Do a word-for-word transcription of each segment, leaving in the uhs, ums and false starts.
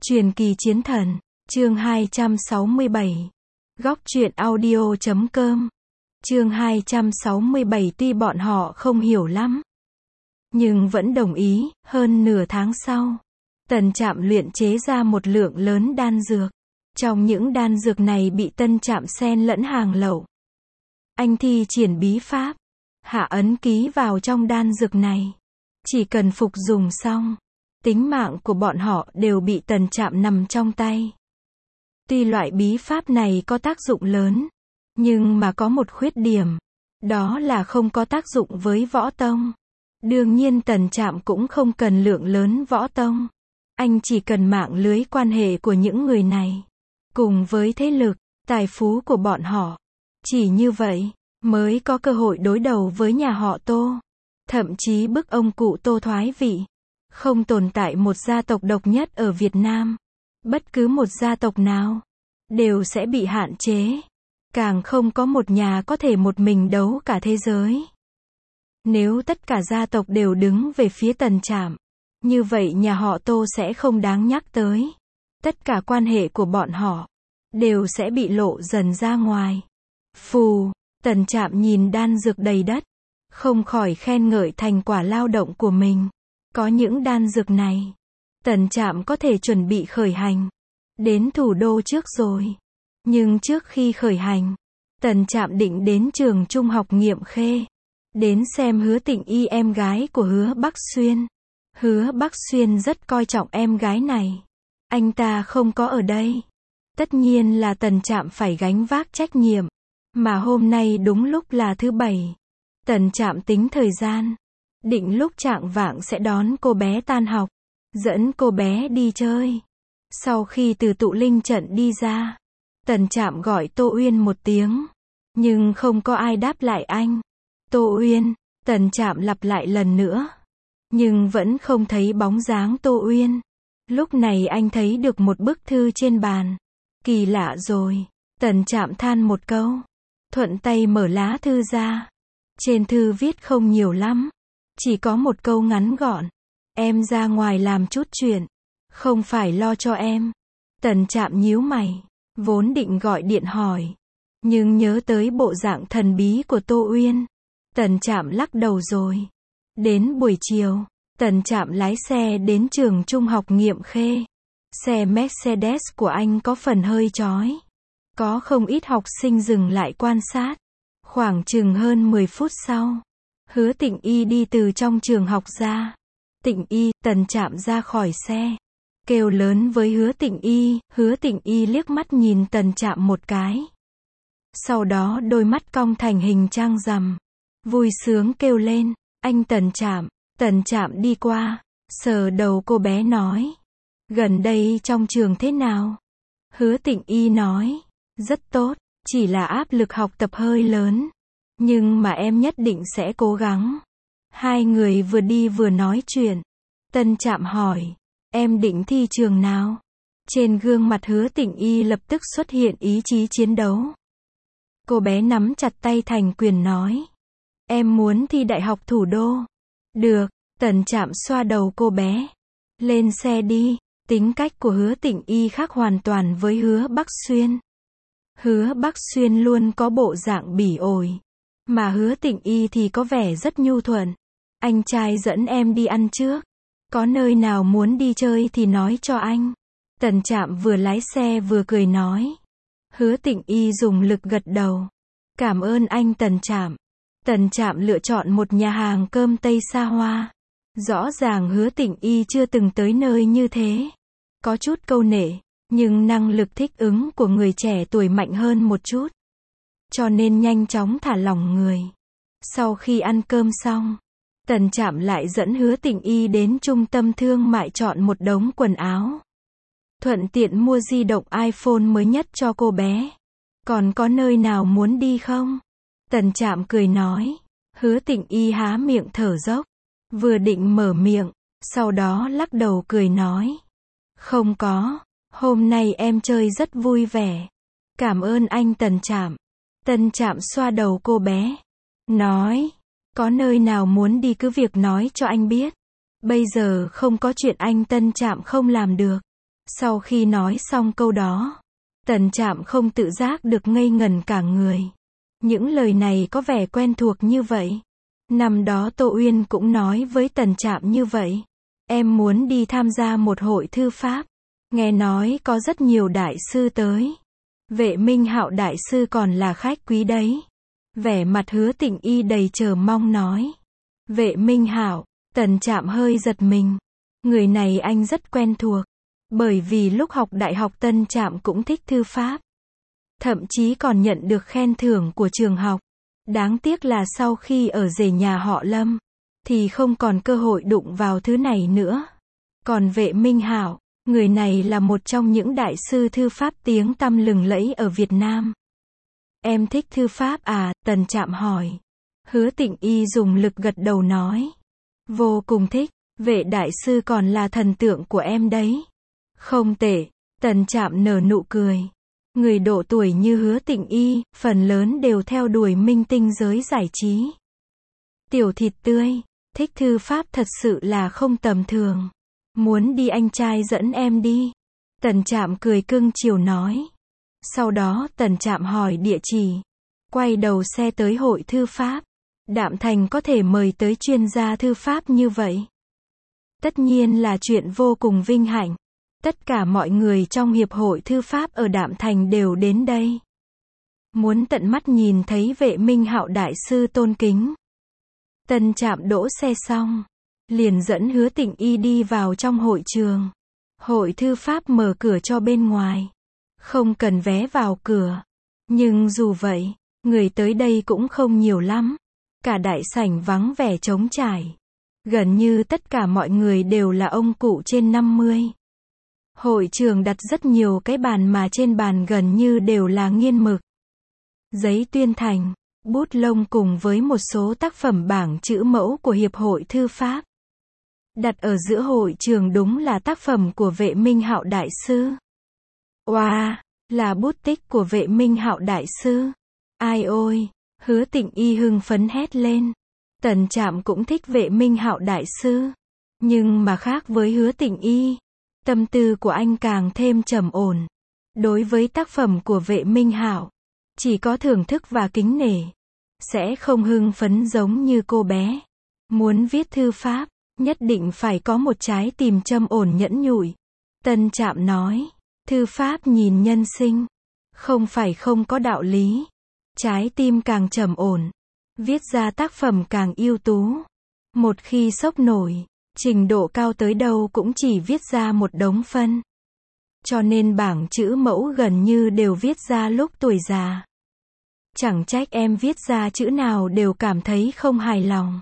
Truyền kỳ chiến thần, chương hai trăm sáu mươi bảy. Góc truyện audio chấm com. Chương hai trăm sáu mươi bảy tuy bọn họ không hiểu lắm, nhưng vẫn đồng ý. Hơn nửa tháng sau, Tần Trạm luyện chế ra một lượng lớn đan dược. Trong những đan dược này bị Tân Trạm xen lẫn hàng lậu. Anh thi triển bí pháp, hạ ấn ký vào trong đan dược này. Chỉ cần phục dùng xong, tính mạng của bọn họ đều bị Tần Trạm nằm trong tay. Tuy loại bí pháp này có tác dụng lớn, nhưng mà có một khuyết điểm, đó là không có tác dụng với võ tông. Đương nhiên Tần Trạm cũng không cần lượng lớn võ tông. Anh chỉ cần mạng lưới quan hệ của những người này, cùng với thế lực, tài phú của bọn họ. Chỉ như vậy, mới có cơ hội đối đầu với nhà họ Tô. Thậm chí bức ông cụ Tô thoái vị. Không tồn tại một gia tộc độc nhất ở Việt Nam. Bất cứ một gia tộc nào, đều sẽ bị hạn chế. Càng không có một nhà có thể một mình đấu cả thế giới. Nếu tất cả gia tộc đều đứng về phía Tần Trạm, như vậy nhà họ Tô sẽ không đáng nhắc tới. Tất cả quan hệ của bọn họ, đều sẽ bị lộ dần ra ngoài. Phù, Tần Trạm nhìn đan dược đầy đất, không khỏi khen ngợi thành quả lao động của mình. Có những đan dược này, Tần Trạm có thể chuẩn bị khởi hành đến thủ đô trước rồi. Nhưng trước khi khởi hành, Tần Trạm định đến trường trung học Nghiệm Khê, đến xem Hứa Tịnh Y, em gái của Hứa Bắc Xuyên. Hứa Bắc Xuyên rất coi trọng em gái này. Anh ta không có ở đây, tất nhiên là Tần Trạm phải gánh vác trách nhiệm. Mà hôm nay đúng lúc là thứ bảy. Tần Trạm tính thời gian, định lúc chạng vạng sẽ đón cô bé tan học, dẫn cô bé đi chơi. Sau khi từ tụ linh trận đi ra, Tần Trạm gọi Tô Uyên một tiếng, nhưng không có ai đáp lại anh. Tô Uyên, Tần Trạm lặp lại lần nữa, nhưng vẫn không thấy bóng dáng Tô Uyên. Lúc này anh thấy được một bức thư trên bàn. Kỳ lạ rồi, Tần Trạm than một câu, thuận tay mở lá thư ra. Trên thư viết không nhiều lắm, chỉ có một câu ngắn gọn: em ra ngoài làm chút chuyện, không phải lo cho em. Tần Trạm nhíu mày, vốn định gọi điện hỏi, nhưng nhớ tới bộ dạng thần bí của Tô Uyên, Tần Trạm lắc đầu rồi. Đến buổi chiều, Tần Trạm lái xe đến trường trung học Nghiệm Khê. Xe Mercedes của anh có phần hơi chói, có không ít học sinh dừng lại quan sát. Khoảng chừng hơn mười phút sau, Hứa Tịnh Y đi từ trong trường học ra. Tịnh Y, Tần Trạm ra khỏi xe, kêu lớn với Hứa Tịnh Y. Hứa Tịnh Y liếc mắt nhìn Tần Trạm một cái, sau đó đôi mắt cong thành hình trăng rằm, vui sướng kêu lên: anh Tần Trạm. Tần Trạm đi qua, sờ đầu cô bé nói: gần đây trong trường thế nào? Hứa Tịnh Y nói: rất tốt, chỉ là áp lực học tập hơi lớn, nhưng mà em nhất định sẽ cố gắng. Hai người vừa đi vừa nói chuyện. Tần Trạm hỏi: em định thi trường nào? Trên gương mặt Hứa Tịnh Y lập tức xuất hiện ý chí chiến đấu. Cô bé nắm chặt tay thành quyền nói: em muốn thi Đại học Thủ đô. Được. Tần Trạm xoa đầu cô bé. Lên xe đi. Tính cách của Hứa Tịnh Y khác hoàn toàn với Hứa Bắc Xuyên. Hứa Bắc Xuyên luôn có bộ dạng bỉ ổi, mà Hứa Tịnh Y thì có vẻ rất nhu thuận. Anh trai dẫn em đi ăn trước, có nơi nào muốn đi chơi thì nói cho anh. Tần Trạm vừa lái xe vừa cười nói. Hứa Tịnh Y dùng lực gật đầu. Cảm ơn anh Tần Trạm. Tần Trạm lựa chọn một nhà hàng cơm Tây xa hoa. Rõ ràng Hứa Tịnh Y chưa từng tới nơi như thế. Có chút câu nể, nhưng năng lực thích ứng của người trẻ tuổi mạnh hơn một chút, cho nên nhanh chóng thả lỏng người. Sau khi ăn cơm xong, Tần Trạm lại dẫn Hứa Tịnh Y đến trung tâm thương mại chọn một đống quần áo, thuận tiện mua di động iPhone mới nhất cho cô bé. Còn có nơi nào muốn đi không? Tần Trạm cười nói. Hứa Tịnh Y há miệng thở dốc, vừa định mở miệng, sau đó lắc đầu cười nói: không có, hôm nay em chơi rất vui vẻ. Cảm ơn anh Tần Trạm. Tần Trạm xoa đầu cô bé, nói: có nơi nào muốn đi cứ việc nói cho anh biết. Bây giờ không có chuyện anh Tân Trạm không làm được. Sau khi nói xong câu đó, Tần Trạm không tự giác được ngây ngần cả người. Những lời này có vẻ quen thuộc như vậy. Năm đó Tô Uyên cũng nói với Tần Trạm như vậy. Em muốn đi tham gia một hội thư pháp. Nghe nói có rất nhiều đại sư tới. Vệ Minh Hạo đại sư còn là khách quý đấy. Vẻ mặt Hứa Tịnh Y đầy chờ mong nói. Vệ Minh Hạo, Tần Trạm hơi giật mình. Người này anh rất quen thuộc. Bởi vì lúc học đại học Tần Trạm cũng thích thư pháp. Thậm chí còn nhận được khen thưởng của trường học. Đáng tiếc là sau khi ở rể nhà họ Lâm, thì không còn cơ hội đụng vào thứ này nữa. Còn Vệ Minh Hạo, người này là một trong những đại sư thư pháp tiếng tăm lừng lẫy ở Việt Nam. Em thích thư pháp à? Tần Trạm hỏi. Hứa Tịnh Y dùng lực gật đầu nói. Vô cùng thích, Vệ đại sư còn là thần tượng của em đấy. Không tệ, Tần Trạm nở nụ cười. Người độ tuổi như Hứa Tịnh Y, phần lớn đều theo đuổi minh tinh giới giải trí. Tiểu thịt tươi, thích thư pháp thật sự là không tầm thường. Muốn đi anh trai dẫn em đi. Tần Trạm cười cưng chiều nói. Sau đó Tần Trạm hỏi địa chỉ. Quay đầu xe tới hội thư pháp. Đạm Thành có thể mời tới chuyên gia thư pháp như vậy. Tất nhiên là chuyện vô cùng vinh hạnh. Tất cả mọi người trong Hiệp hội Thư pháp ở Đạm Thành đều đến đây. Muốn tận mắt nhìn thấy Vệ Minh Hạo đại sư tôn kính. Tần Trạm đỗ xe xong, liền dẫn Hứa Tịnh Y đi vào trong hội trường. Hội Thư pháp mở cửa cho bên ngoài. Không cần vé vào cửa. Nhưng dù vậy, người tới đây cũng không nhiều lắm. Cả đại sảnh vắng vẻ trống trải. Gần như tất cả mọi người đều là ông cụ trên năm mươi. Hội trường đặt rất nhiều cái bàn mà trên bàn gần như đều là nghiên mực, giấy tuyên thành, bút lông cùng với một số tác phẩm bảng chữ mẫu của Hiệp hội Thư pháp. Đặt ở giữa hội trường đúng là tác phẩm của Vệ Minh Hạo đại sư. Oa, wow, là bút tích của Vệ Minh Hạo đại sư. Ai ôi, Hứa Tịnh Y hưng phấn hét lên. Tần Trạm cũng thích Vệ Minh Hạo đại sư. Nhưng mà khác với Hứa Tịnh Y, tâm tư của anh càng thêm trầm ổn. Đối với tác phẩm của Vệ Minh Hạo, chỉ có thưởng thức và kính nể. Sẽ không hưng phấn giống như cô bé. Muốn viết thư pháp, nhất định phải có một trái tim trầm ổn nhẫn nhụi. Tần Trạm nói, thư pháp nhìn nhân sinh, không phải không có đạo lý. Trái tim càng trầm ổn, viết ra tác phẩm càng ưu tú. Một khi sốc nổi, trình độ cao tới đâu cũng chỉ viết ra một đống phân. Cho nên bảng chữ mẫu gần như đều viết ra lúc tuổi già. Chẳng trách em viết ra chữ nào đều cảm thấy không hài lòng.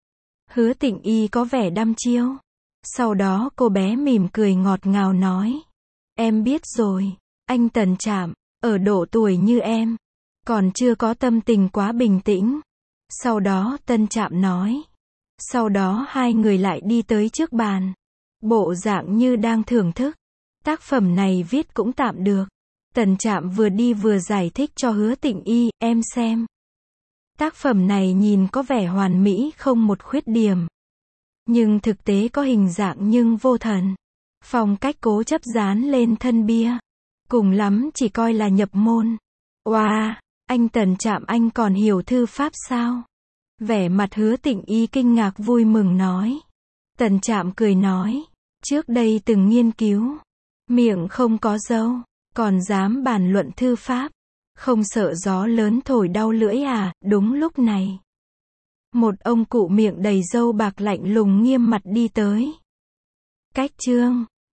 Hứa Tịnh Y có vẻ đăm chiêu. Sau đó cô bé mỉm cười ngọt ngào nói. Em biết rồi, anh Tần Trạm, ở độ tuổi như em, còn chưa có tâm tình quá bình tĩnh. Sau đó Tần Trạm nói. Sau đó hai người lại đi tới trước bàn. Bộ dạng như đang thưởng thức. Tác phẩm này viết cũng tạm được. Tần Trạm vừa đi vừa giải thích cho Hứa Tịnh Y, em xem. Tác phẩm này nhìn có vẻ hoàn mỹ không một khuyết điểm. Nhưng thực tế có hình dạng nhưng vô thần. Phong cách cố chấp dán lên thân bia. Cùng lắm chỉ coi là nhập môn. Wow, anh Tần Trạm anh còn hiểu thư pháp sao? Vẻ mặt Hứa Tịnh Y kinh ngạc vui mừng nói. Tần Trạm cười nói. Trước đây từng nghiên cứu. Miệng không có râu, còn dám bàn luận thư pháp. Không sợ gió lớn thổi đau lưỡi à? Đúng lúc này, một ông cụ miệng đầy râu bạc lạnh lùng nghiêm mặt đi tới. Cách chương